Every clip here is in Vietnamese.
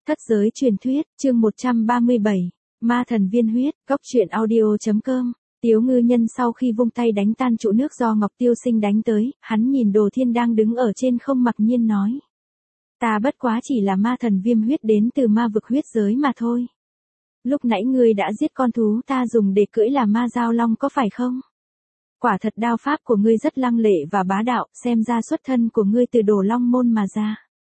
Thất giới truyền thuyết, chương 137, Ma thần viên huyết, góc truyện audio.com. Tiếu Ngư Nhân sau khi vung tay đánh tan trụ nước do Ngọc Tiêu Sinh đánh tới, hắn nhìn Đồ Thiên đang đứng ở trên không mặc nhiên nói. Ta bất quá chỉ là ma thần viêm huyết đến từ ma vực huyết giới mà thôi. Lúc nãy ngươi đã giết con thú ta dùng để cưỡi là ma giao long có phải không? Quả thật đao pháp của ngươi rất lăng lệ và bá đạo, xem ra xuất thân của ngươi từ Đồ Long môn mà ra.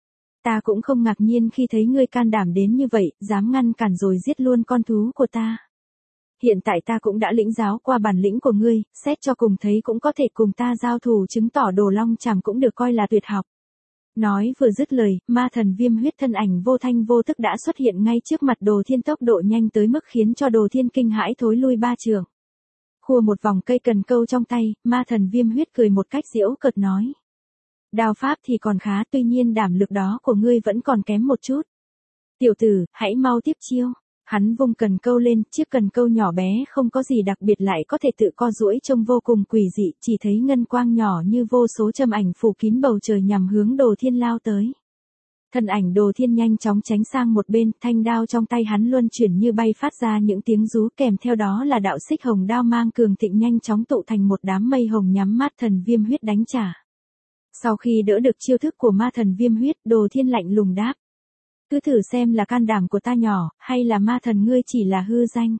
Ta cũng không ngạc nhiên khi thấy ngươi can đảm đến như vậy, dám ngăn cản rồi giết luôn con thú của ta. Hiện tại ta cũng đã lĩnh giáo qua bản lĩnh của ngươi, xét cho cùng thấy cũng có thể cùng ta giao thủ, chứng tỏ Đồ Long chảm cũng được coi là tuyệt học. Nói vừa dứt lời, ma thần viêm huyết thân ảnh vô thanh vô tức đã xuất hiện ngay trước mặt Đồ Thiên, tốc độ nhanh tới mức khiến cho Đồ Thiên kinh hãi thối lui ba trượng. Khua một vòng cây cần câu trong tay, ma thần viêm huyết cười một cách giễu cợt nói. Đao pháp thì còn khá, tuy nhiên đảm lực đó của ngươi vẫn còn kém một chút. Tiểu tử, hãy mau tiếp chiêu. Hắn vung cần câu lên, chiếc cần câu nhỏ bé không có gì đặc biệt lại có thể tự co duỗi trông vô cùng quỷ dị, chỉ thấy ngân quang nhỏ như vô số châm ảnh phủ kín bầu trời nhằm hướng Đồ Thiên lao tới. Thân ảnh Đồ Thiên nhanh chóng tránh sang một bên, thanh đao trong tay hắn luân chuyển như bay phát ra những tiếng rú, kèm theo đó là đạo xích hồng đao mang cường thịnh nhanh chóng tụ thành một đám mây hồng nhắm mắt thần viêm huyết đánh trả. Sau khi đỡ được chiêu thức của ma thần viêm huyết, Đồ Thiên lạnh lùng đáp. Cứ thử xem là can đảm của ta nhỏ, hay là ma thần ngươi chỉ là hư danh.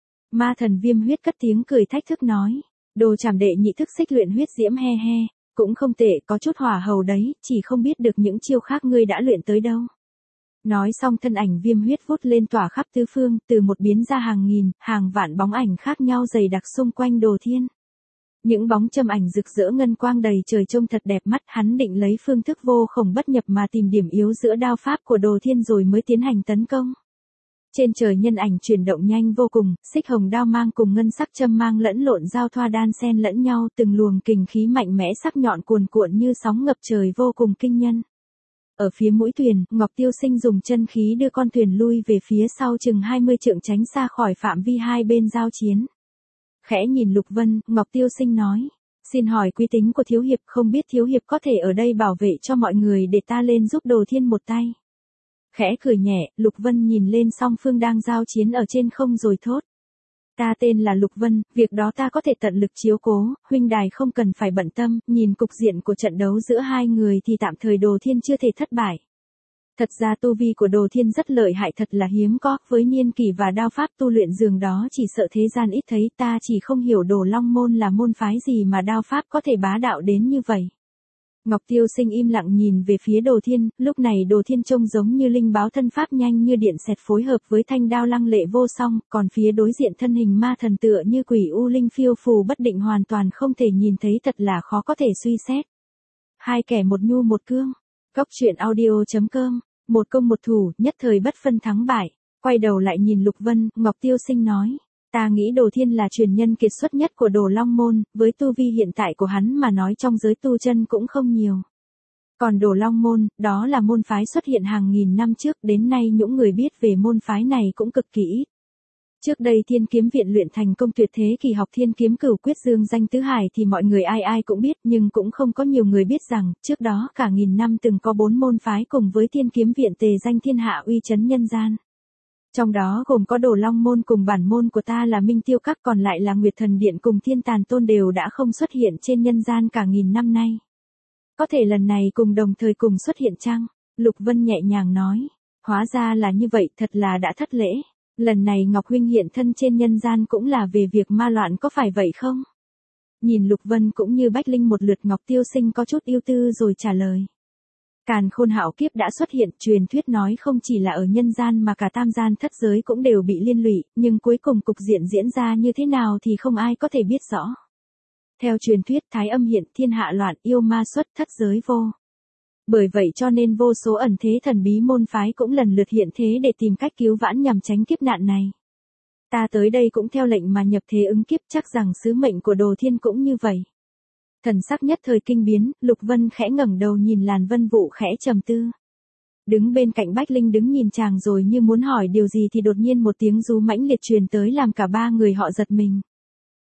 Ma thần viêm huyết cất tiếng cười thách thức nói. Đồ Trảm đệ nhị thức xích luyện huyết diễm he he, cũng không tệ, có chút hỏa hầu đấy, chỉ không biết được những chiêu khác ngươi đã luyện tới đâu. Nói xong thân ảnh viêm huyết vút lên tỏa khắp tứ phương, từ một biến ra hàng nghìn, hàng vạn bóng ảnh khác nhau dày đặc xung quanh Đồ Thiên. Những bóng châm ảnh rực rỡ ngân quang đầy trời trông thật đẹp mắt, hắn định lấy phương thức vô khổng bất nhập mà tìm điểm yếu giữa đao pháp của Đồ Thiên rồi mới tiến hành tấn công. Trên trời nhân ảnh chuyển động nhanh vô cùng, xích hồng đao mang cùng ngân sắc châm mang lẫn lộn giao thoa đan xen lẫn nhau, từng luồng kình khí mạnh mẽ sắc nhọn cuồn cuộn như sóng ngập trời vô cùng kinh nhân. Ở phía mũi thuyền, Ngọc Tiêu Sinh dùng chân khí đưa con thuyền lui về phía sau chừng 20 trượng tránh xa khỏi phạm vi hai bên giao chiến. Khẽ nhìn Lục Vân, Ngọc Tiêu Sinh nói, xin hỏi quý tính của thiếu hiệp, không biết thiếu hiệp có thể ở đây bảo vệ cho mọi người để ta lên giúp Đồ Thiên một tay. Khẽ cười nhẹ, Lục Vân nhìn lên song phương đang giao chiến ở trên không rồi thốt. Ta tên là Lục Vân, việc đó ta có thể tận lực chiếu cố, huynh đài không cần phải bận tâm, nhìn cục diện của trận đấu giữa hai người thì tạm thời Đồ Thiên chưa thể thất bại. Thật ra tu vi của Đồ Thiên rất lợi hại, thật là hiếm có, với niên kỷ và đao pháp tu luyện dường đó chỉ sợ thế gian ít thấy, ta chỉ không hiểu Đồ Long môn là môn phái gì mà đao pháp có thể bá đạo đến như vậy. Ngọc Tiêu Sinh im lặng nhìn về phía Đồ Thiên, lúc này Đồ Thiên trông giống như linh báo, thân pháp nhanh như điện xẹt phối hợp với thanh đao lăng lệ vô song, còn phía đối diện thân hình ma thần tựa như quỷ u linh phiêu phù bất định hoàn toàn không thể nhìn thấy, thật là khó có thể suy xét. Hai kẻ một nhu một cương. Góc truyện audio.com, một công một thủ, nhất thời bất phân thắng bại. Quay đầu lại nhìn Lục Vân, Ngọc Tiêu Sinh nói, ta nghĩ Đồ Thiên là truyền nhân kiệt xuất nhất của Đồ Long môn, với tu vi hiện tại của hắn mà nói trong giới tu chân cũng không nhiều. Còn Đồ Long môn, đó là môn phái xuất hiện hàng nghìn năm trước, đến nay những người biết về môn phái này cũng cực kỳ ít. Trước đây Thiên Kiếm Viện luyện thành công tuyệt thế kỳ học Thiên Kiếm Cửu Quyết dương danh tứ hải thì mọi người ai ai cũng biết, nhưng cũng không có nhiều người biết rằng, trước đó cả nghìn năm từng có 4 môn phái cùng với Thiên Kiếm Viện tề danh thiên hạ uy chấn nhân gian. Trong đó gồm có Đồ Long môn cùng bản môn của ta là Minh Tiêu Các, còn lại là Nguyệt Thần Điện cùng Thiên Tàn Tôn đều đã không xuất hiện trên nhân gian cả nghìn năm nay. Có thể lần này cùng đồng thời cùng xuất hiện chăng? Lục Vân nhẹ nhàng nói, hóa ra là như vậy, thật là đã thất lễ. Lần này Ngọc huynh hiện thân trên nhân gian cũng là về việc ma loạn có phải vậy không? Nhìn Lục Vân cũng như Bách Linh một lượt, Ngọc Tiêu Sinh có chút ưu tư rồi trả lời. Càn khôn hạo kiếp đã xuất hiện, truyền thuyết nói không chỉ là ở nhân gian mà cả tam gian thất giới cũng đều bị liên lụy, nhưng cuối cùng cục diện diễn ra như thế nào thì không ai có thể biết rõ. Theo truyền thuyết thái âm hiện, thiên hạ loạn, yêu ma xuất, thất giới vô. Bởi vậy cho nên vô số ẩn thế thần bí môn phái cũng lần lượt hiện thế để tìm cách cứu vãn nhằm tránh kiếp nạn này. Ta tới đây cũng theo lệnh mà nhập thế ứng kiếp, chắc rằng sứ mệnh của Đồ Thiên cũng như vậy. Thần sắc nhất thời kinh biến, Lục Vân khẽ ngẩng đầu nhìn làn vân vụ khẽ trầm tư. Đứng bên cạnh Bách Linh đứng nhìn chàng rồi như muốn hỏi điều gì thì đột nhiên một tiếng rú mãnh liệt truyền tới làm cả ba người họ giật mình.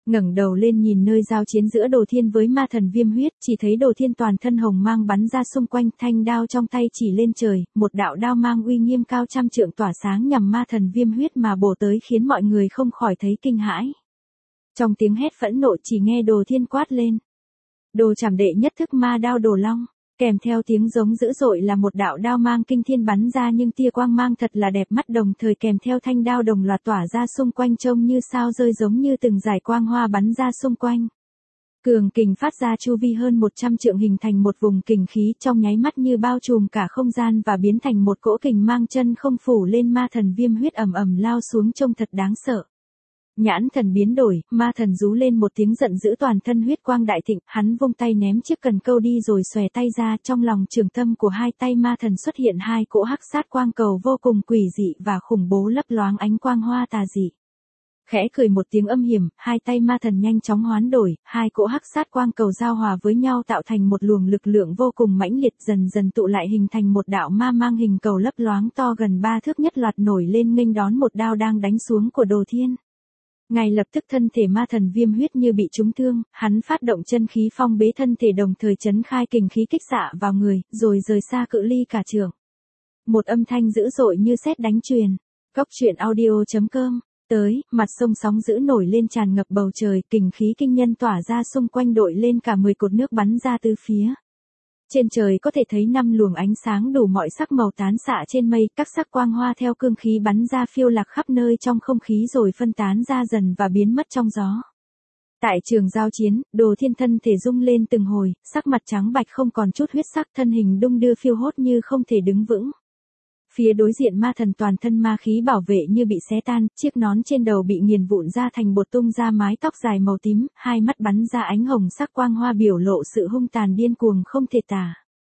Ngẩng đầu lên nhìn nơi giao chiến giữa Đồ Thiên với ma thần Viêm Huyết, chỉ thấy Đồ Thiên toàn thân hồng mang bắn ra xung quanh, thanh đao trong tay chỉ lên trời, một đạo đao mang uy nghiêm cao trăm trượng tỏa sáng nhằm ma thần Viêm Huyết mà bổ tới khiến mọi người không khỏi thấy kinh hãi. Trong tiếng hét phẫn nộ chỉ nghe Đồ Thiên quát lên: "Đồ Trảm Đệ nhất thức ma đao Đồ Long." Kèm theo tiếng giống dữ dội là một đạo đao mang kinh thiên bắn ra, nhưng tia quang mang thật là đẹp mắt, đồng thời kèm theo thanh đao đồng loạt tỏa ra xung quanh trông như sao rơi, giống như từng dải quang hoa bắn ra xung quanh. Cường kình phát ra chu vi hơn 100 trượng, hình thành một vùng kình khí trong nháy mắt như bao trùm cả không gian và biến thành một cỗ kình mang chân không phủ lên ma thần Viêm Huyết, ầm ầm lao xuống trông thật đáng sợ. Nhãn thần biến đổi, ma thần rú lên một tiếng giận dữ, toàn thân huyết quang đại thịnh, hắn vung tay ném chiếc cần câu đi rồi xòe tay ra, trong lòng trường tâm của hai tay ma thần xuất hiện hai cỗ hắc sát quang cầu vô cùng quỷ dị và khủng bố, lấp loáng ánh quang hoa tà dị. Khẽ cười một tiếng âm hiểm, hai tay ma thần nhanh chóng hoán đổi, hai cỗ hắc sát quang cầu giao hòa với nhau tạo thành một luồng lực lượng vô cùng mãnh liệt, dần dần tụ lại hình thành một đạo ma mang hình cầu lấp loáng to gần 3 thước, nhất loạt nổi lên nghênh đón một đao đang đánh xuống của Đồ Thiên. Ngay lập tức thân thể ma thần Viêm Huyết như bị trúng thương, hắn phát động chân khí phong bế thân thể, đồng thời chấn khai kình khí kích xạ vào người, rồi rời xa cự ly cả trượng. Một âm thanh dữ dội như sét đánh truyền. Góc truyện audio.com. Tới, mặt sông sóng dữ nổi lên tràn ngập bầu trời, kình khí kinh nhân tỏa ra xung quanh, đội lên cả 10 cột nước bắn ra từ phía. Trên trời có thể thấy 5 luồng ánh sáng đủ mọi sắc màu tán xạ trên mây, các sắc quang hoa theo cương khí bắn ra phiêu lạc khắp nơi trong không khí rồi phân tán ra dần và biến mất trong gió. Tại trường giao chiến, Đồ Thiên thân thể rung lên từng hồi, sắc mặt trắng bạch không còn chút huyết sắc, thân hình đung đưa phiêu hốt như không thể đứng vững. Phía đối diện ma thần toàn thân ma khí bảo vệ như bị xé tan, chiếc nón trên đầu bị nghiền vụn ra thành bột, tung ra mái tóc dài màu tím, hai mắt bắn ra ánh hồng sắc quang hoa biểu lộ sự hung tàn điên cuồng không thể tả.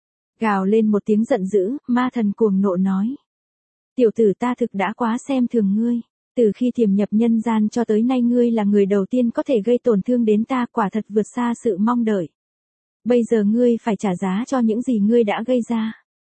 Gào lên một tiếng giận dữ, ma thần cuồng nộ nói: "Tiểu tử, ta thực đã quá xem thường ngươi. Từ khi tiềm nhập nhân gian cho tới nay, ngươi là người đầu tiên có thể gây tổn thương đến ta, quả thật vượt xa sự mong đợi. Bây giờ ngươi phải trả giá cho những gì ngươi đã gây ra."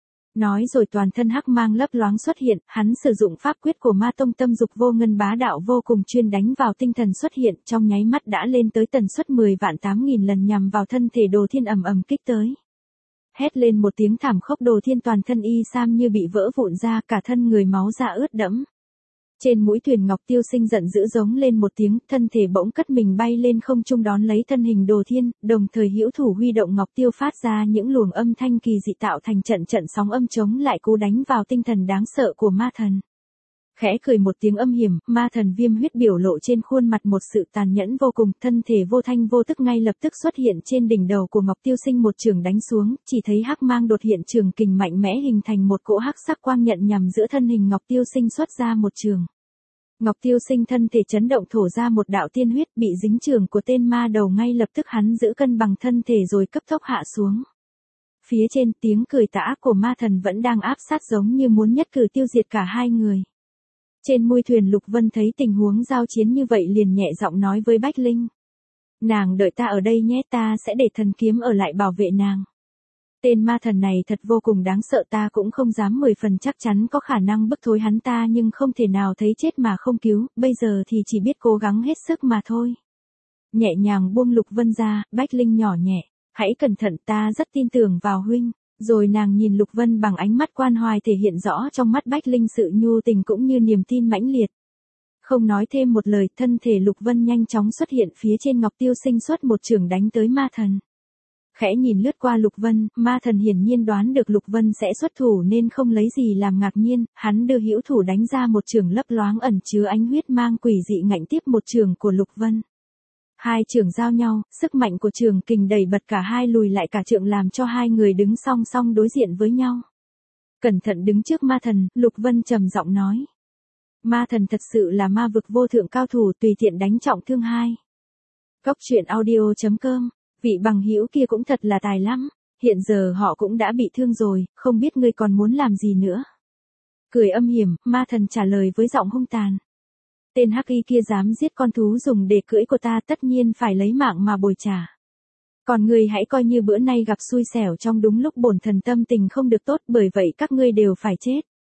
Nói rồi toàn thân hắc mang lấp loáng xuất hiện, hắn sử dụng pháp quyết của Ma Tông Tâm Dục Vô Ngân bá đạo vô cùng, chuyên đánh vào tinh thần xuất hiện, trong nháy mắt đã lên tới tần suất 10.000.000 lần nhằm vào thân thể Đồ Thiên, ầm ầm kích tới. Hét lên một tiếng thảm khốc, Đồ Thiên toàn thân y sam như bị vỡ vụn ra, cả thân người máu ra ướt đẫm. Trên mũi thuyền Ngọc Tiêu Sinh giận dữ giống lên một tiếng, thân thể bỗng cất mình bay lên không trung đón lấy thân hình Đồ Thiên, đồng thời hữu thủ huy động Ngọc Tiêu phát ra những luồng âm thanh kỳ dị tạo thành trận trận sóng âm chống lại cú đánh vào tinh thần đáng sợ của ma thần. Khẽ cười một tiếng âm hiểm, ma thần Viêm Huyết biểu lộ trên khuôn mặt một sự tàn nhẫn vô cùng, thân thể vô thanh vô tức ngay lập tức xuất hiện trên đỉnh đầu của Ngọc Tiêu Sinh, một chưởng đánh xuống, chỉ thấy hắc mang đột hiện, trường kình mạnh mẽ hình thành một cỗ hắc sắc quang nhận nhằm giữa thân hình Ngọc Tiêu Sinh xuất ra một trường. Ngọc Tiêu Sinh thân thể chấn động, thổ ra một đạo tiên huyết, bị dính chưởng của tên ma đầu, ngay lập tức hắn giữ cân bằng thân thể rồi cấp tốc hạ xuống. Phía trên, tiếng cười tà ác của ma thần vẫn đang áp sát, giống như muốn nhất cử tiêu diệt cả hai người. Trên mui thuyền Lục Vân thấy tình huống giao chiến như vậy liền nhẹ giọng nói với Bách Linh: "Nàng đợi ta ở đây nhé, ta sẽ để thần kiếm ở lại bảo vệ nàng. Tên ma thần này thật vô cùng đáng sợ, ta cũng không dám 10 phần chắc chắn có khả năng bức thối hắn ta, nhưng không thể nào thấy chết mà không cứu, bây giờ thì chỉ biết cố gắng hết sức mà thôi." Nhẹ nhàng buông Lục Vân ra, Bách Linh nhỏ nhẹ: "Hãy cẩn thận, ta rất tin tưởng vào huynh." Rồi nàng nhìn Lục Vân bằng ánh mắt quan hoài, thể hiện rõ trong mắt Bách Linh sự nhu tình cũng như niềm tin mãnh liệt. Không nói thêm một lời, thân thể Lục Vân nhanh chóng xuất hiện phía trên Ngọc Tiêu Sinh, xuất một chưởng đánh tới ma thần. Khẽ nhìn lướt qua Lục Vân, ma thần hiển nhiên đoán được Lục Vân sẽ xuất thủ nên không lấy gì làm ngạc nhiên, hắn đưa hữu thủ đánh ra một chưởng lấp loáng ẩn chứa ánh huyết mang quỷ dị, ngạnh tiếp một chưởng của Lục Vân. Hai chưởng giao nhau, sức mạnh của chưởng kình đẩy bật cả hai lùi lại cả trượng, làm cho hai người đứng song song đối diện với nhau. Cẩn thận đứng trước ma thần, Lục Vân trầm giọng nói: "Ma thần thật sự là ma vực vô thượng cao thủ, tùy tiện đánh trọng thương hai." Góc truyện audio.com. Vị bằng hữu kia cũng thật là tài lắm, hiện giờ họ cũng đã bị thương rồi, không biết ngươi còn muốn làm gì nữa. Cười âm hiểm, ma thần trả lời với giọng hung tàn: "Tên hắc y kia dám giết con thú dùng để cưỡi của ta, tất nhiên phải lấy mạng mà bồi trả. Còn ngươi hãy coi như bữa nay gặp xui xẻo trong đúng lúc bổn thần tâm tình không được tốt, bởi vậy các ngươi đều phải chết."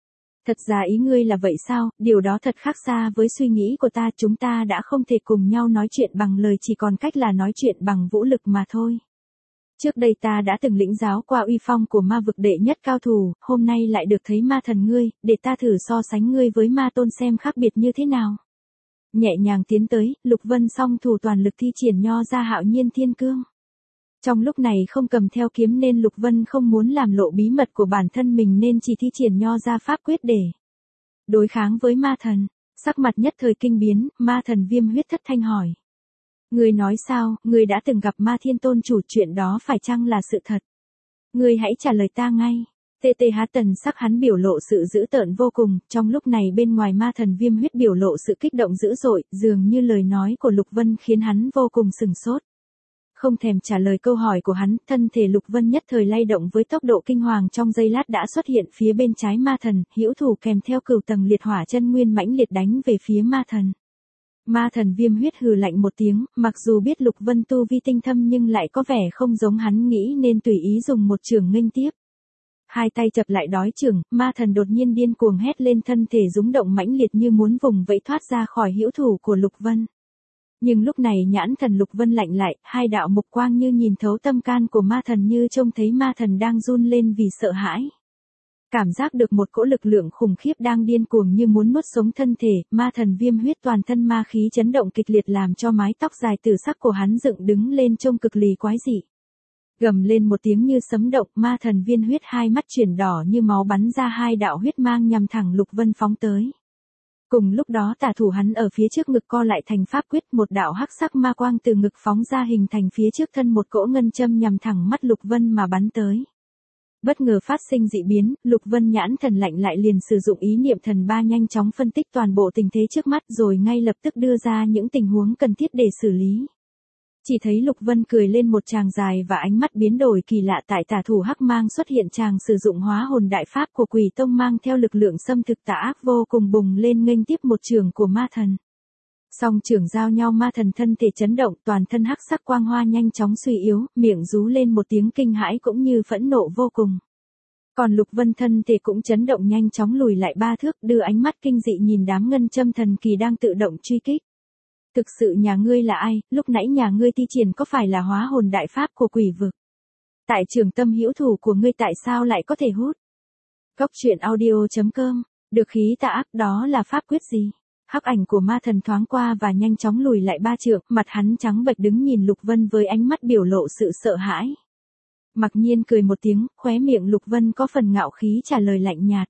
Thật ra ý ngươi là vậy sao, điều đó thật khác xa với suy nghĩ của ta, chúng ta đã không thể cùng nhau nói chuyện bằng lời, chỉ còn cách là nói chuyện bằng vũ lực mà thôi. Trước đây ta đã từng lĩnh giáo qua uy phong của ma vực đệ nhất cao thủ, hôm nay lại được thấy ma thần ngươi, để ta thử so sánh ngươi với ma tôn xem khác biệt như thế nào. Nhẹ nhàng tiến tới, Lục Vân song thủ toàn lực thi triển nho ra Hạo Nhiên Thiên Cương. Trong lúc này không cầm theo kiếm nên Lục Vân không muốn làm lộ bí mật của bản thân mình nên chỉ thi triển nho ra pháp quyết để đối kháng với ma thần. Sắc mặt nhất thời kinh biến, ma thần Viêm Huyết thất thanh hỏi. Ngươi nói sao, ngươi đã từng gặp ma thiên tôn chủ, chuyện đó phải chăng là sự thật? Ngươi hãy trả lời ta ngay. TTH Tần sắc hắn biểu lộ sự dữ tợn vô cùng, trong lúc này bên ngoài ma thần Viêm Huyết biểu lộ sự kích động dữ dội, dường như lời nói của Lục Vân khiến hắn vô cùng sửng sốt. Không thèm trả lời câu hỏi của hắn, thân thể Lục Vân nhất thời lay động với tốc độ kinh hoàng, trong giây lát đã xuất hiện phía bên trái ma thần, hữu thủ kèm theo cửu tầng liệt hỏa chân nguyên mãnh liệt đánh về phía ma thần. Ma thần Viêm Huyết hừ lạnh một tiếng, mặc dù biết Lục Vân tu vi tinh thâm nhưng lại có vẻ không giống hắn nghĩ nên tùy ý dùng một chưởng nghênh tiếp. Hai tay chập lại đói chưởng, ma thần đột nhiên điên cuồng hét lên, thân thể rúng động mãnh liệt như muốn vùng vẫy thoát ra khỏi hữu thủ của Lục Vân. Nhưng lúc này nhãn thần Lục Vân lạnh lại, hai đạo mục quang như nhìn thấu tâm can của ma thần, như trông thấy ma thần đang run lên vì sợ hãi. Cảm giác được một cỗ lực lượng khủng khiếp đang điên cuồng như muốn nuốt sống thân thể, ma thần Viêm Huyết toàn thân ma khí chấn động kịch liệt làm cho mái tóc dài tử sắc của hắn dựng đứng lên trông cực lì quái dị. Gầm lên một tiếng như sấm động, ma thần Viêm Huyết hai mắt chuyển đỏ như máu bắn ra hai đạo huyết mang nhằm thẳng Lục Vân phóng tới. Cùng lúc đó tả thủ hắn ở phía trước ngực co lại thành pháp quyết, một đạo hắc sắc ma quang từ ngực phóng ra hình thành phía trước thân một cỗ ngân châm nhằm thẳng mắt Lục Vân mà bắn tới. Bất ngờ phát sinh dị biến, Lục Vân nhãn thần lạnh lại liền sử dụng ý niệm thần ba nhanh chóng phân tích toàn bộ tình thế trước mắt rồi ngay lập tức đưa ra những tình huống cần thiết để xử lý. Chỉ thấy Lục Vân cười lên một tràng dài và ánh mắt biến đổi kỳ lạ, tại tả thủ hắc mang xuất hiện chàng sử dụng hóa hồn đại pháp của Quỷ Tông mang theo lực lượng xâm thực tà ác vô cùng bùng lên nghênh tiếp một chưởng của ma thần. Song chưởng giao nhau, ma thần thân thể chấn động, toàn thân hắc sắc quang hoa nhanh chóng suy yếu, miệng rú lên một tiếng kinh hãi cũng như phẫn nộ vô cùng. Còn Lục Vân thân thể cũng chấn động nhanh chóng lùi lại 3 thước, đưa ánh mắt kinh dị nhìn đám ngân châm thần kỳ đang tự động truy kích. Thực sự nhà ngươi là ai, lúc nãy nhà ngươi thi triển có phải là hóa hồn đại pháp của quỷ vực? Tại trường tâm hữu thủ của ngươi tại sao lại có thể hút? Góc truyện audio.com, được khí tà ác đó là pháp quyết gì? Hắc ảnh của ma thần thoáng qua và nhanh chóng lùi lại 3 trượng, mặt hắn trắng bệch đứng nhìn Lục Vân với ánh mắt biểu lộ sự sợ hãi. Mặc nhiên cười một tiếng, khóe miệng Lục Vân có phần ngạo khí trả lời lạnh nhạt.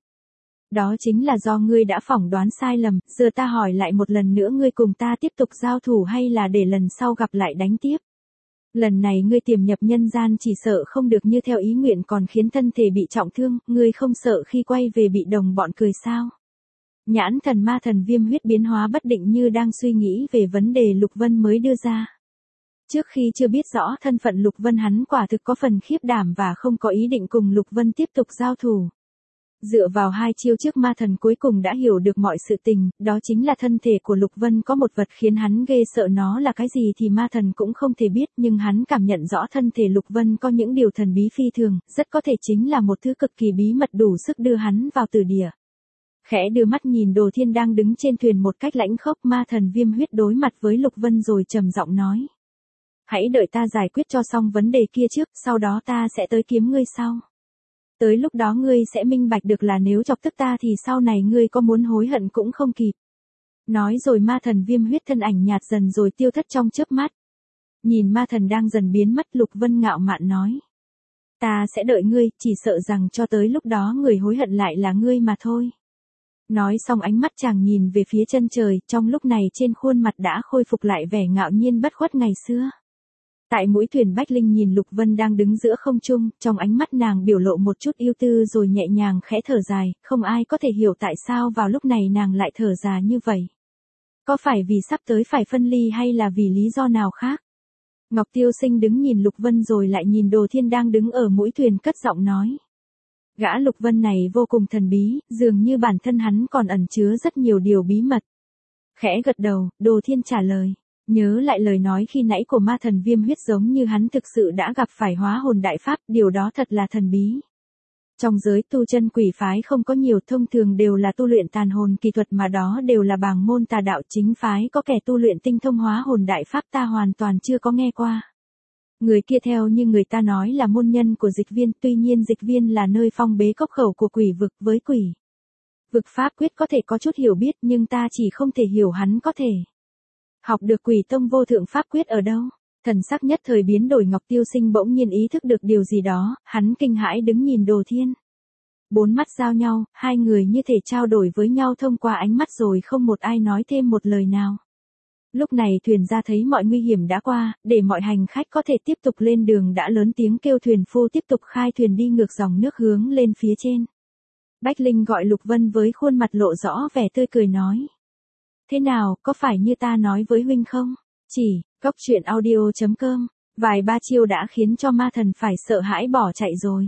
Đó chính là do ngươi đã phỏng đoán sai lầm, giờ ta hỏi lại một lần nữa, ngươi cùng ta tiếp tục giao thủ hay là để lần sau gặp lại đánh tiếp? Lần này ngươi tiềm nhập nhân gian chỉ sợ không được như theo ý nguyện còn khiến thân thể bị trọng thương, ngươi không sợ khi quay về bị đồng bọn cười sao? Nhãn thần ma thần Viêm Huyết biến hóa bất định như đang suy nghĩ về vấn đề Lục Vân mới đưa ra. Trước khi chưa biết rõ thân phận Lục Vân hắn quả thực có phần khiếp đảm và không có ý định cùng Lục Vân tiếp tục giao thủ. Dựa vào 2 chiêu trước ma thần cuối cùng đã hiểu được mọi sự tình, đó chính là thân thể của Lục Vân có một vật khiến hắn ghê sợ, nó là cái gì thì ma thần cũng không thể biết, nhưng hắn cảm nhận rõ thân thể Lục Vân có những điều thần bí phi thường, rất có thể chính là một thứ cực kỳ bí mật đủ sức đưa hắn vào tử địa. Khẽ đưa mắt nhìn Đồ Thiên đang đứng trên thuyền một cách lãnh khốc, ma thần Viêm Huyết đối mặt với Lục Vân rồi trầm giọng nói. Hãy đợi ta giải quyết cho xong vấn đề kia trước, sau đó ta sẽ tới kiếm ngươi sau. Tới lúc đó ngươi sẽ minh bạch được là nếu chọc tức ta thì sau này ngươi có muốn hối hận cũng không kịp. Nói rồi ma thần Viêm Huyết thân ảnh nhạt dần rồi tiêu thất trong chớp mắt. Nhìn ma thần đang dần biến mất, Lục Vân ngạo mạn nói. Ta sẽ đợi ngươi, chỉ sợ rằng cho tới lúc đó người hối hận lại là ngươi mà thôi. Nói xong ánh mắt chàng nhìn về phía chân trời, trong lúc này trên khuôn mặt đã khôi phục lại vẻ ngạo nhiên bất khuất ngày xưa. Tại mũi thuyền Bách Linh nhìn Lục Vân đang đứng giữa không trung, trong ánh mắt nàng biểu lộ một chút ưu tư rồi nhẹ nhàng khẽ thở dài, không ai có thể hiểu tại sao vào lúc này nàng lại thở dài như vậy. Có phải vì sắp tới phải phân ly hay là vì lý do nào khác? Ngọc Tiêu Sinh đứng nhìn Lục Vân rồi lại nhìn Đồ Thiên đang đứng ở mũi thuyền cất giọng nói. Gã Lục Vân này vô cùng thần bí, dường như bản thân hắn còn ẩn chứa rất nhiều điều bí mật. Khẽ gật đầu, Đồ Thiên trả lời. Nhớ lại lời nói khi nãy của ma thần Viêm Huyết giống như hắn thực sự đã gặp phải hóa hồn đại pháp, điều đó thật là thần bí. Trong giới tu chân quỷ phái không có nhiều, thông thường đều là tu luyện tàn hồn kỳ thuật, mà đó đều là bảng môn tà đạo, chính phái có kẻ tu luyện tinh thông hóa hồn đại pháp ta hoàn toàn chưa có nghe qua. Người kia theo như người ta nói là môn nhân của Dịch Viên, tuy nhiên Dịch Viên là nơi phong bế cốc khẩu của quỷ vực, với quỷ vực pháp quyết có thể có chút hiểu biết, nhưng ta chỉ không thể hiểu hắn có thể học được Quỷ Tông vô thượng pháp quyết ở đâu. Thần sắc nhất thời biến đổi, Ngọc Tiêu Sinh bỗng nhiên ý thức được điều gì đó, hắn kinh hãi đứng nhìn Đồ Thiên. Bốn mắt giao nhau, hai người như thể trao đổi với nhau thông qua ánh mắt rồi không một ai nói thêm một lời nào. Lúc này thuyền ra thấy mọi nguy hiểm đã qua, để mọi hành khách có thể tiếp tục lên đường đã lớn tiếng kêu thuyền phu tiếp tục khai thuyền đi ngược dòng nước hướng lên phía trên. Bách Linh gọi Lục Vân với khuôn mặt lộ rõ vẻ tươi cười nói. Thế nào, có phải như ta nói với huynh không? Chỉ, cốc truyện audio.com, vài ba chiêu đã khiến cho ma thần phải sợ hãi bỏ chạy rồi.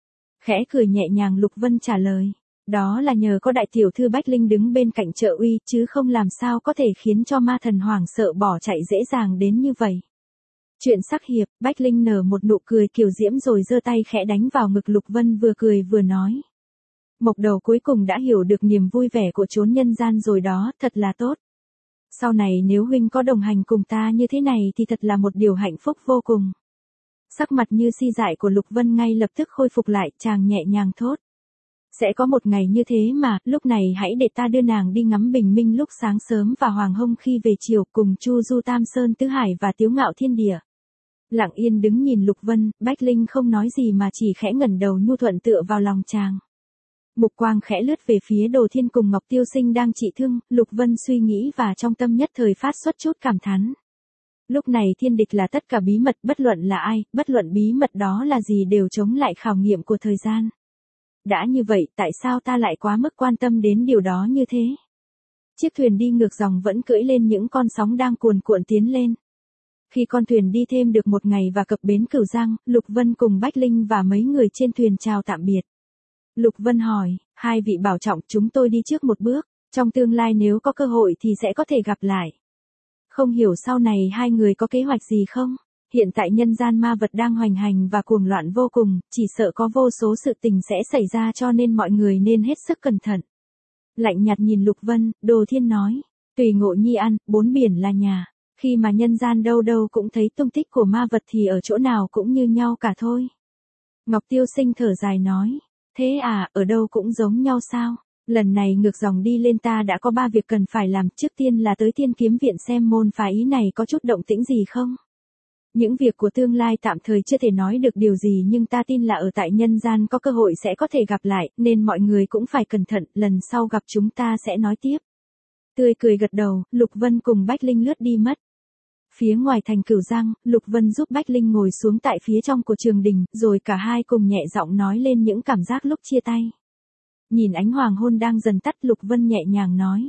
Khẽ cười nhẹ nhàng Lục Vân trả lời. Đó là nhờ có đại tiểu thư Bách Linh đứng bên cạnh trợ uy, chứ không làm sao có thể khiến cho ma thần hoảng sợ bỏ chạy dễ dàng đến như vậy. Chuyện sắc hiệp, Bách Linh nở một nụ cười kiều diễm rồi giơ tay khẽ đánh vào ngực Lục Vân, vừa cười vừa nói. Mộc Đầu cuối cùng đã hiểu được niềm vui vẻ của chốn nhân gian rồi đó, thật là tốt. Sau này nếu huynh có đồng hành cùng ta như thế này thì thật là một điều hạnh phúc vô cùng. Sắc mặt như si dại của Lục Vân ngay lập tức khôi phục lại, chàng nhẹ nhàng thốt. Sẽ có một ngày như thế mà, lúc này hãy để ta đưa nàng đi ngắm bình minh lúc sáng sớm và hoàng hôn khi về chiều, cùng Chu Du Tam Sơn Tứ Hải và Tiếu Ngạo Thiên Địa. Lặng yên đứng nhìn Lục Vân, Bách Linh không nói gì mà chỉ khẽ ngẩng đầu nhu thuận tựa vào lòng chàng. Mục quang khẽ lướt về phía Đồ Thiên cùng Ngọc Tiêu Sinh đang trị thương, Lục Vân suy nghĩ và trong tâm nhất thời phát xuất chút cảm thán. Lúc này thiên địch là tất cả bí mật, bất luận là ai, bất luận bí mật đó là gì đều chống lại khảo nghiệm của thời gian. Đã như vậy, tại sao ta lại quá mức quan tâm đến điều đó như thế? Chiếc thuyền đi ngược dòng vẫn cưỡi lên những con sóng đang cuồn cuộn tiến lên. Khi con thuyền đi thêm được một ngày và cập bến Cửu Giang, Lục Vân cùng Bách Linh và mấy người trên thuyền chào tạm biệt. Lục Vân hỏi, hai vị bảo trọng, chúng tôi đi trước một bước, trong tương lai nếu có cơ hội thì sẽ có thể gặp lại. Không hiểu sau này hai người có kế hoạch gì không? Hiện tại nhân gian ma vật đang hoành hành và cuồng loạn vô cùng, chỉ sợ có vô số sự tình sẽ xảy ra cho nên mọi người nên hết sức cẩn thận. Lạnh nhạt nhìn Lục Vân, Đồ Thiên nói, tùy ngộ nhi ăn, bốn biển là nhà, khi mà nhân gian đâu đâu cũng thấy tung tích của ma vật thì ở chỗ nào cũng như nhau cả thôi. Ngọc Tiêu Sinh thở dài nói, thế à, ở đâu cũng giống nhau sao? Lần này ngược dòng đi lên ta đã có 3 việc cần phải làm, trước tiên là tới Thiên Kiếm Viện xem môn phái ý này có chút động tĩnh gì không. Những việc của tương lai tạm thời chưa thể nói được điều gì, nhưng ta tin là ở tại nhân gian có cơ hội sẽ có thể gặp lại, nên mọi người cũng phải cẩn thận, lần sau gặp chúng ta sẽ nói tiếp. Tươi cười gật đầu, Lục Vân cùng Bách Linh lướt đi mất. Phía ngoài thành Cửu Giang, Lục Vân giúp Bách Linh ngồi xuống tại phía trong của trường đình, rồi cả hai cùng nhẹ giọng nói lên những cảm giác lúc chia tay. Nhìn ánh hoàng hôn đang dần tắt, Lục Vân nhẹ nhàng nói.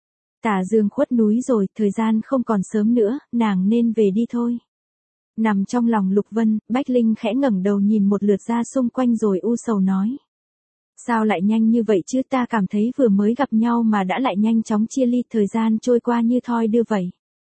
Tà dương khuất núi rồi, thời gian không còn sớm nữa, nàng nên về đi thôi. Nằm trong lòng Lục Vân, Bách Linh khẽ ngẩng đầu nhìn một lượt ra xung quanh rồi u sầu nói. Sao lại nhanh như vậy chứ, ta cảm thấy vừa mới gặp nhau mà đã lại nhanh chóng chia ly, thời gian trôi qua như thoi đưa vậy.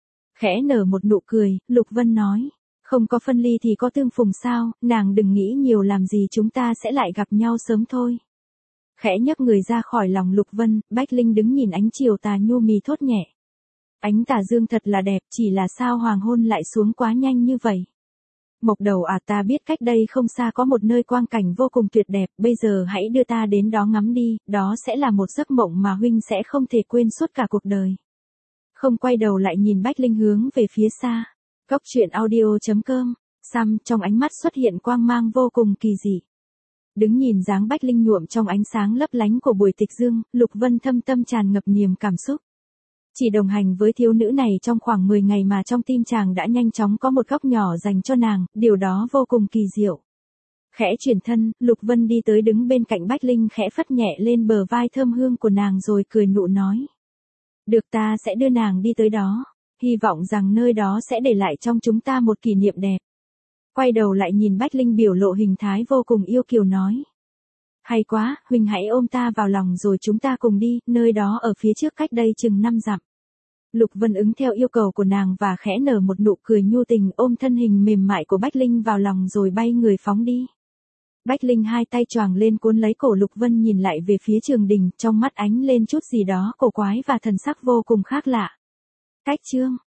Khẽ nở một nụ cười, Lục Vân nói. Không có phân ly thì có tương phùng sao, nàng đừng nghĩ nhiều làm gì, chúng ta sẽ lại gặp nhau sớm thôi. Khẽ nhấc người ra khỏi lòng Lục Vân, Bách Linh đứng nhìn ánh chiều tà nhu mì thốt nhẹ. Ánh tà dương thật là đẹp, chỉ là sao hoàng hôn lại xuống quá nhanh như vậy. Mộc Đầu à, ta biết cách đây không xa có một nơi quang cảnh vô cùng tuyệt đẹp, bây giờ hãy đưa ta đến đó ngắm đi, đó sẽ là một giấc mộng mà huynh sẽ không thể quên suốt cả cuộc đời. Không quay đầu lại nhìn Bách Linh hướng về phía xa. Cốc truyện audio.com, Sam trong ánh mắt xuất hiện quang mang vô cùng kỳ dị. Đứng nhìn dáng Bách Linh nhuộm trong ánh sáng lấp lánh của buổi tịch dương, Lục Vân thâm tâm tràn ngập niềm cảm xúc. Chỉ đồng hành với thiếu nữ này trong khoảng 10 ngày mà trong tim chàng đã nhanh chóng có một góc nhỏ dành cho nàng, điều đó vô cùng kỳ diệu. Khẽ chuyển thân, Lục Vân đi tới đứng bên cạnh Bách Linh, khẽ phất nhẹ lên bờ vai thơm hương của nàng rồi cười nụ nói. Được, ta sẽ đưa nàng đi tới đó, hy vọng rằng nơi đó sẽ để lại trong chúng ta một kỷ niệm đẹp. Quay đầu lại nhìn Bách Linh biểu lộ hình thái vô cùng yêu kiều nói. Hay quá, huynh hãy ôm ta vào lòng rồi chúng ta cùng đi, nơi đó ở phía trước cách đây chừng 5 dặm. Lục Vân ứng theo yêu cầu của nàng và khẽ nở một nụ cười nhu tình, ôm thân hình mềm mại của Bách Linh vào lòng rồi bay người phóng đi. Bách Linh hai tay choàng lên cuốn lấy cổ Lục Vân nhìn lại về phía Trường Đình, trong mắt ánh lên chút gì đó cổ quái và thần sắc vô cùng khác lạ. Cách chương